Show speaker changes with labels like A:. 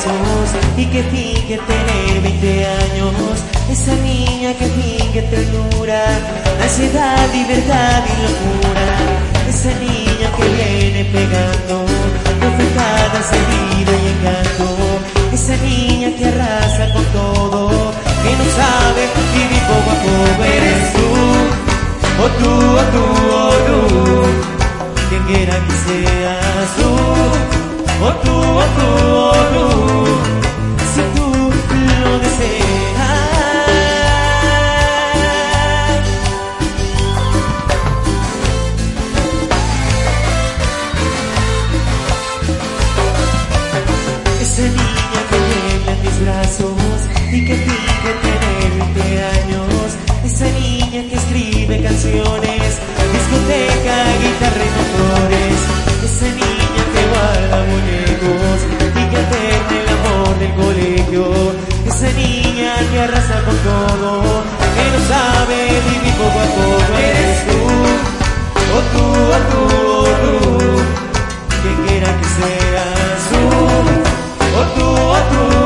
A: brazos y que finge tener 20 años. Esa niña que finge ternura, ansiedad, libertad y locura. Esa niña que viene pegando, bofetadas de vida y encanto. Esa niña que arrasa con todo, que no sabe vivir poco a poco. Eres tú, o tú, o tú, o tú, quien quiera que seas tú, o tú, o tú, o tú, si tú lo deseas. Esa niña que llega en mis brazos y que finge tener 20 años. Esa niña que escribe canciones, discoteca, guitarra y motores. Esa niña que guarda muñecos y que alterna el amor del colegio. Esa niña que arrasa con todo, que no sabe vivir poco a poco. Eres tú, o tú, o tú, o tú, quien quiera que seas tú, o tú, o tú.